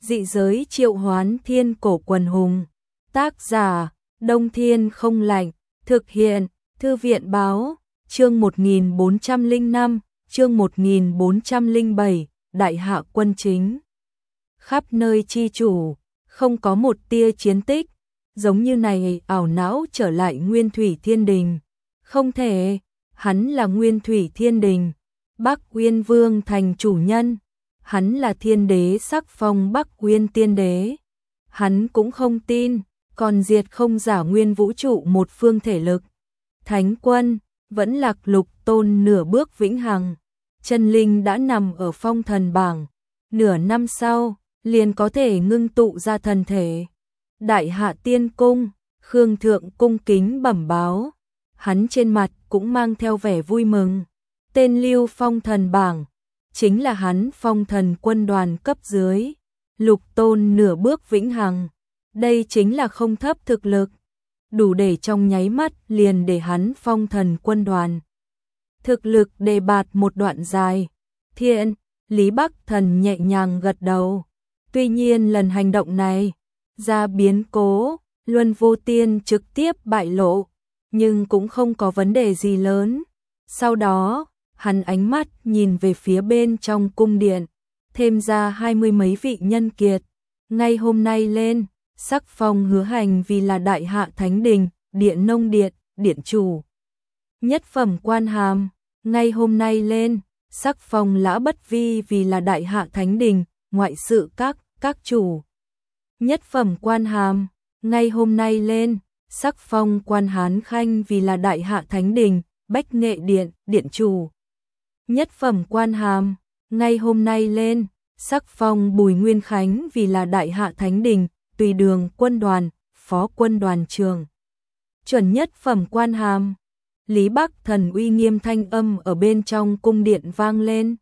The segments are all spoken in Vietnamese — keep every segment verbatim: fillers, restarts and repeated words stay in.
Dị giới triệu hoán thiên cổ quần hùng. Tác giả, Đông Thiên không lạnh. Thực hiện, Thư viện báo. Chương một nghìn bốn trăm lẻ năm, chương một nghìn bốn trăm lẻ bảy, Đại hạ quân chính. Khắp nơi chi chủ, không có một tia chiến tích, giống như này ảo não trở lại Nguyên Thủy Thiên Đình. Không thể, hắn là Nguyên Thủy Thiên Đình, Bắc Uyên Vương thành chủ nhân, hắn là thiên đế sắc phong Bắc Uyên Tiên Đế. Hắn cũng không tin, còn diệt không giả nguyên vũ trụ một phương thể lực. Thánh quân, vẫn lạc lục tôn nửa bước vĩnh hằng. Chân linh đã nằm ở phong thần bảng, nửa năm sau, liền có thể ngưng tụ ra thần thể. Đại hạ tiên cung, Khương Thượng cung kính bẩm báo, hắn trên mặt cũng mang theo vẻ vui mừng. Tên lưu phong thần bảng, chính là hắn phong thần quân đoàn cấp dưới. Lục tôn nửa bước vĩnh hằng, đây chính là không thấp thực lực, đủ để trong nháy mắt liền để hắn phong thần quân đoàn. Thực lực đề bạt một đoạn dài. Thiện, Lý Bắc Thần nhẹ nhàng gật đầu. Tuy nhiên lần hành động này, ra biến cố, Luân Vô Tiên trực tiếp bại lộ, nhưng cũng không có vấn đề gì lớn. Sau đó, hắn ánh mắt nhìn về phía bên trong cung điện, thêm ra hai mươi mấy vị nhân kiệt. Ngay hôm nay lên, sắc phong Hứa Hành vì là Đại hạ Thánh Đình, Điện Nông Điện, Điện chủ. Nhất phẩm quan hàm, ngay hôm nay lên, sắc phong Lã Bất Vi vì là Đại hạ Thánh Đình, Ngoại sự các, các chủ. Nhất phẩm quan hàm, ngay hôm nay lên, sắc phong Quan Hán Khanh vì là Đại hạ Thánh Đình, Bách Nghệ Điện, Điện chủ. Nhất phẩm quan hàm, ngay hôm nay lên, sắc phong Bùi Nguyên Khánh vì là Đại hạ Thánh Đình, Tùy Đường quân đoàn, Phó quân đoàn trường. Chuẩn nhất phẩm quan hàm. Lý Bắc Thần uy nghiêm thanh âm ở bên trong cung điện vang lên.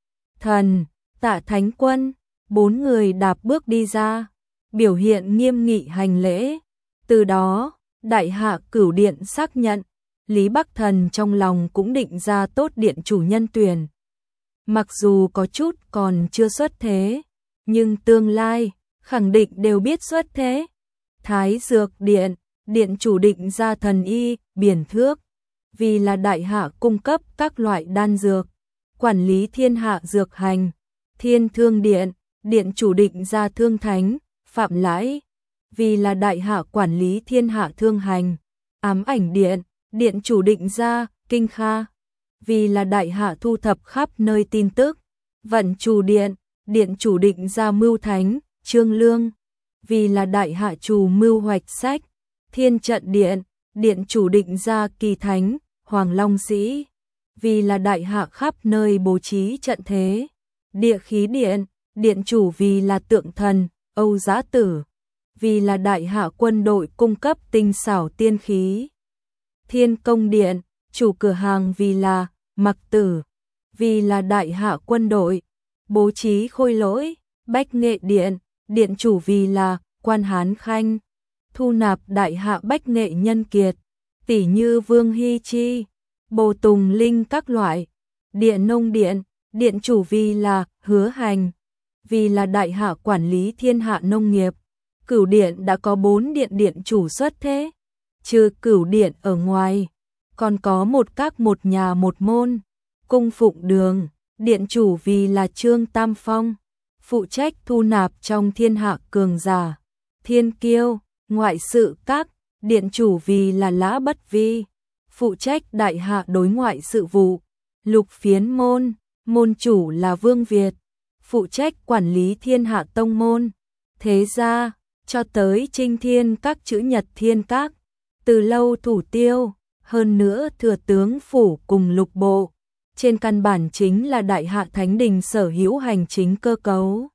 Thần, Tạ Thánh Quân, bốn người đạp bước đi ra, biểu hiện nghiêm nghị hành lễ. Từ đó, Đại hạ Cửu Điện xác nhận, Lý Bắc Thần trong lòng cũng định ra tốt điện chủ nhân tuyển. Mặc dù có chút còn chưa xuất thế, nhưng tương lai, khẳng định đều biết xuất thế. Thái Dược Điện, điện chủ định ra thần y, biển thước, vì là Đại hạ cung cấp các loại đan dược, quản lý thiên hạ dược hành. Thiên Thương Điện, điện chủ định ra Thương Thánh, Phạm Lãi, vì là Đại hạ quản lý thiên hạ thương hành. Ám Ảnh Điện, điện chủ định ra Kinh Kha, vì là Đại hạ thu thập khắp nơi tin tức. Vận Chủ Điện, điện chủ định ra Mưu Thánh, Trương Lương, vì là Đại hạ chủ mưu hoạch sách. Thiên Trận Điện, điện chủ định ra Kỳ Thánh, Hoàng Long Sĩ, vì là Đại hạ khắp nơi bố trí trận thế. Địa Khí Điện, điện chủ vì là Tượng Thần, Âu Giá Tử, vì là Đại hạ quân đội cung cấp tinh xảo tiên khí. Thiên Công Điện, chủ cửa hàng vì là Mặc Tử, vì là Đại hạ quân đội bố trí khôi lỗi. Bách Nghệ Điện, điện chủ vì là Quan Hán Khanh, thu nạp Đại hạ bách nghệ nhân kiệt, tỷ như Vương Hy Chi, Bồ Tùng Linh các loại. Điện Nông Điện, điện chủ vì là Hứa Hành, vì là Đại hạ quản lý thiên hạ nông nghiệp. Cửu Điện đã có bốn điện điện chủ xuất thế, trừ Cửu Điện ở ngoài, còn có một các một nhà một môn. Cung Phụng Đường, điện chủ vì là Trương Tam Phong, phụ trách thu nạp trong thiên hạ cường giả. Thiên Kiêu, Ngoại sự các, điện chủ vì là Lã Bất Vi, phụ trách Đại hạ đối ngoại sự vụ. Lục Phiến Môn, môn chủ là Vương Việt, phụ trách quản lý thiên hạ tông môn. Thế ra, cho tới Trinh Thiên các chữ Nhật Thiên các, từ lâu thủ tiêu, hơn nữa thừa tướng phủ cùng lục bộ, trên căn bản chính là Đại hạ Thánh Đình sở hữu hành chính cơ cấu.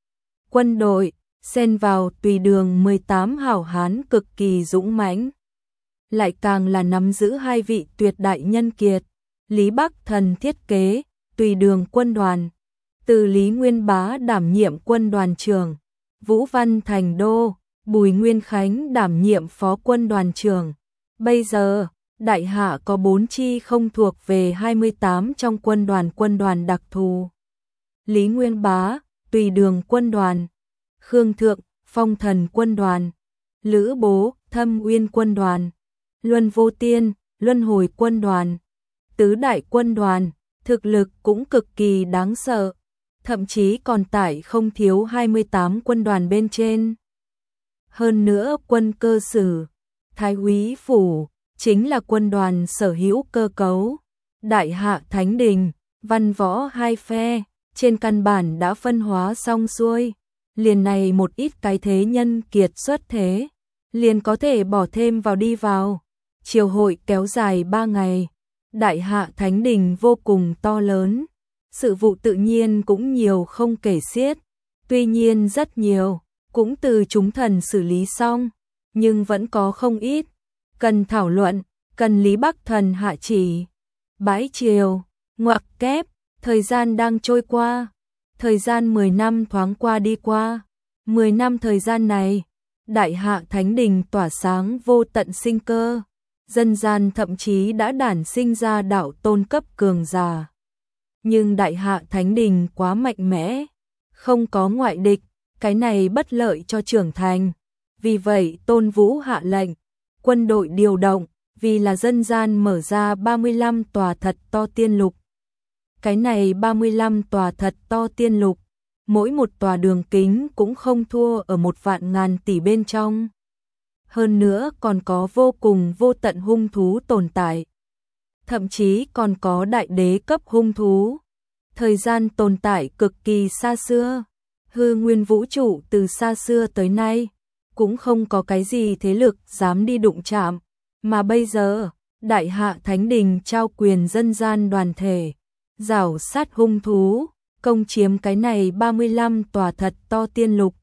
Quân đội, xen vào Tùy Đường mười tám hảo hán cực kỳ dũng mãnh, lại càng là nắm giữ hai vị tuyệt đại nhân kiệt. Lý Bắc Thần thiết kế Tùy Đường quân đoàn, từ Lý Nguyên Bá đảm nhiệm quân đoàn trưởng, Vũ Văn Thành Đô, Bùi Nguyên Khánh đảm nhiệm phó quân đoàn trưởng. Bây giờ, Đại hạ có bốn chi không thuộc về hai mươi tám trong quân đoàn quân đoàn đặc thù. Lý Nguyên Bá, Tùy Đường quân đoàn, Khương Thượng, Phong Thần quân đoàn, Lữ Bố, Thâm Uyên quân đoàn, Luân Vô Tiên, Luân Hồi quân đoàn, tứ đại quân đoàn, thực lực cũng cực kỳ đáng sợ, thậm chí còn tải không thiếu hai mươi tám quân đoàn bên trên. Hơn nữa quân cơ sử, Thái úy phủ, chính là quân đoàn sở hữu cơ cấu, Đại Hạ Thánh Đình, văn võ hai phe, trên căn bản đã phân hóa xong xuôi, liền này một ít cái thế nhân kiệt xuất thế, liền có thể bỏ thêm vào đi vào. Triều hội kéo dài ba ngày, Đại Hạ Thánh Đình vô cùng to lớn, sự vụ tự nhiên cũng nhiều không kể xiết, tuy nhiên rất nhiều, cũng từ chúng thần xử lý xong, nhưng vẫn có không ít, cần thảo luận, cần Lý Bắc Thần hạ chỉ. Bãi triều, ngoặc kép, thời gian đang trôi qua, thời gian mười năm thoáng qua đi qua, mười năm thời gian này, Đại Hạ Thánh Đình tỏa sáng vô tận sinh cơ, dân gian thậm chí đã đản sinh ra đạo tôn cấp cường giả. Nhưng Đại Hạ Thánh Đình quá mạnh mẽ, không có ngoại địch, cái này bất lợi cho trưởng thành. Vì vậy Tôn Vũ hạ lệnh, quân đội điều động, vì là dân gian mở ra ba mươi lăm tòa thật to tiên lục. Cái này ba mươi lăm tòa thật to tiên lục, mỗi một tòa đường kính cũng không thua ở một vạn ngàn tỷ bên trong. Hơn nữa còn có vô cùng vô tận hung thú tồn tại. Thậm chí còn có đại đế cấp hung thú. Thời gian tồn tại cực kỳ xa xưa. Hư nguyên vũ trụ từ xa xưa tới nay, cũng không có cái gì thế lực dám đi đụng chạm. Mà bây giờ, Đại Hạ Thánh Đình trao quyền dân gian đoàn thể, rảo sát hung thú, công chiếm cái này ba mươi lăm tòa thật to tiên lục.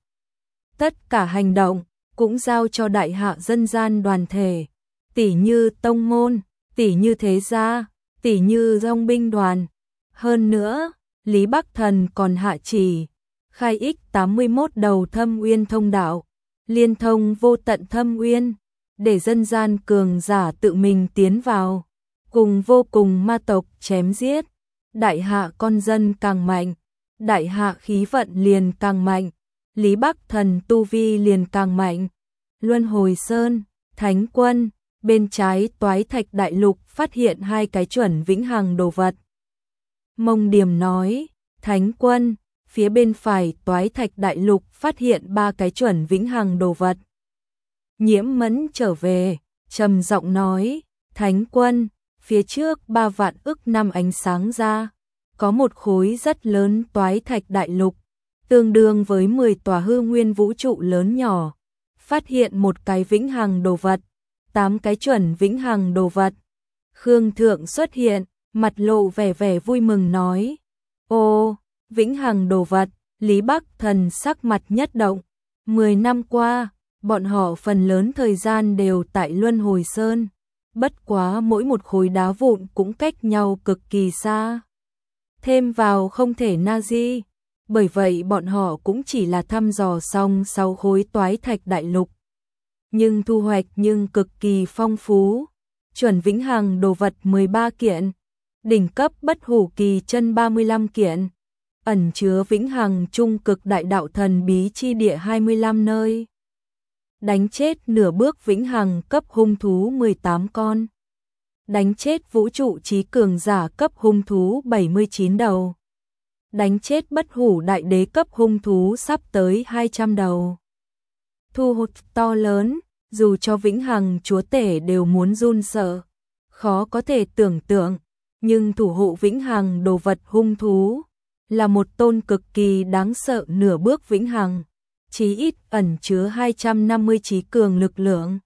Tất cả hành động cũng giao cho Đại Hạ dân gian đoàn thể, tỷ như tông môn, tỷ như thế gia, tỷ như dòng binh đoàn. Hơn nữa, Lý Bắc Thần còn hạ chỉ, khai ích tám mươi mốt đầu thâm uyên thông đạo, liên thông vô tận thâm uyên, để dân gian cường giả tự mình tiến vào, cùng vô cùng ma tộc chém giết. Đại Hạ con dân càng mạnh, Đại Hạ khí vận liền càng mạnh, Lý Bắc Thần tu vi liền càng mạnh. Luân Hồi Sơn, Thánh Quân, bên trái Toái Thạch Đại Lục phát hiện hai cái chuẩn vĩnh hằng đồ vật. Mông Điểm nói, Thánh Quân, phía bên phải Toái Thạch Đại Lục phát hiện ba cái chuẩn vĩnh hằng đồ vật. Nhiễm Mẫn trở về, trầm giọng nói, Thánh Quân, phía trước ba vạn ức năm ánh sáng ra, có một khối rất lớn Toái Thạch Đại Lục, tương đương với mười tòa hư nguyên vũ trụ lớn nhỏ. Phát hiện một cái vĩnh hằng đồ vật, tám cái chuẩn vĩnh hằng đồ vật. Khương Thượng xuất hiện, mặt lộ vẻ vẻ vui mừng nói, ô, vĩnh hằng đồ vật. Lý Bắc Thần sắc mặt nhất động. Mười năm qua, bọn họ phần lớn thời gian đều tại Luân Hồi Sơn, bất quá mỗi một khối đá vụn cũng cách nhau cực kỳ xa. Thêm vào không thể na di, bởi vậy bọn họ cũng chỉ là thăm dò xong sáu khối Toái Thạch Đại Lục. Nhưng thu hoạch nhưng cực kỳ phong phú, chuẩn vĩnh hằng đồ vật mười ba kiện, đỉnh cấp bất hủ kỳ chân ba mươi lăm kiện, ẩn chứa vĩnh hằng trung cực đại đạo thần bí chi địa hai mươi lăm nơi. Đánh chết nửa bước vĩnh hằng cấp hung thú mười tám con. Đánh chết vũ trụ trí cường giả cấp hung thú bảy mươi chín đầu. Đánh chết bất hủ đại đế cấp hung thú sắp tới hai trăm đầu. Thu hút to lớn, dù cho vĩnh hằng chúa tể đều muốn run sợ. Khó có thể tưởng tượng, nhưng thủ hộ vĩnh hằng đồ vật hung thú là một tôn cực kỳ đáng sợ nửa bước vĩnh hằng, chí ít ẩn chứa hai trăm năm mươi trí cường lực lượng.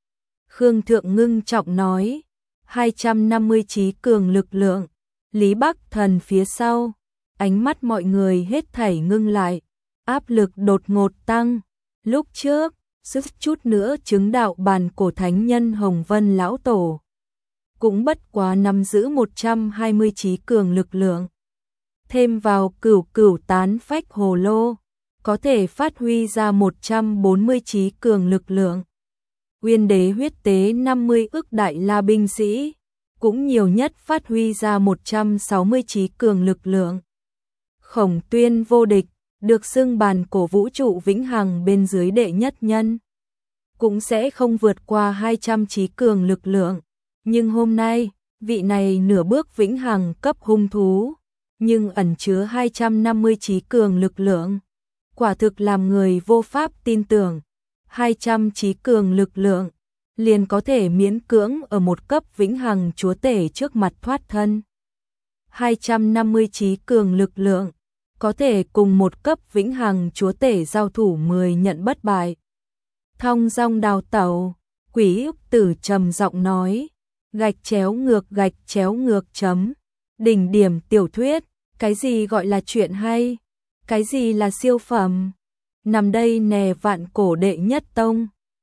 Khương Thượng ngưng trọng nói, hai trăm năm mươi trí cường lực lượng. Lý Bắc Thần phía sau, ánh mắt mọi người hết thảy ngưng lại, áp lực đột ngột tăng. Lúc trước, sức chút nữa chứng đạo bàn cổ thánh nhân Hồng Vân lão tổ, cũng bất quá nắm giữ một trăm hai mươi trí cường lực lượng. Thêm vào cửu cửu tán phách hồ lô, có thể phát huy ra một trăm bốn mươi trí cường lực lượng. Uyên đế huyết tế năm mươi ức đại la binh sĩ, cũng nhiều nhất phát huy ra một trăm sáu mươi trí cường lực lượng. Khổng Tuyên vô địch, được xưng bàn cổ vũ trụ vĩnh hằng bên dưới đệ nhất nhân, cũng sẽ không vượt qua hai trăm trí cường lực lượng. Nhưng hôm nay, vị này nửa bước vĩnh hằng cấp hung thú, nhưng ẩn chứa hai trăm năm mươi trí cường lực lượng. Quả thực làm người vô pháp tin tưởng, hai trăm trí cường lực lượng, liền có thể miễn cưỡng ở một cấp vĩnh hằng chúa tể trước mặt thoát thân. hai trăm năm mươi trí cường lực lượng, có thể cùng một cấp vĩnh hằng chúa tể giao thủ mười nhận bất bại. Thong dong đào tẩu, Quỷ Ức Tử trầm giọng nói, gạch chéo ngược gạch chéo ngược chấm. Đỉnh điểm tiểu thuyết, cái gì gọi là chuyện hay, cái gì là siêu phẩm. Nằm đây nè vạn cổ đệ nhất tông.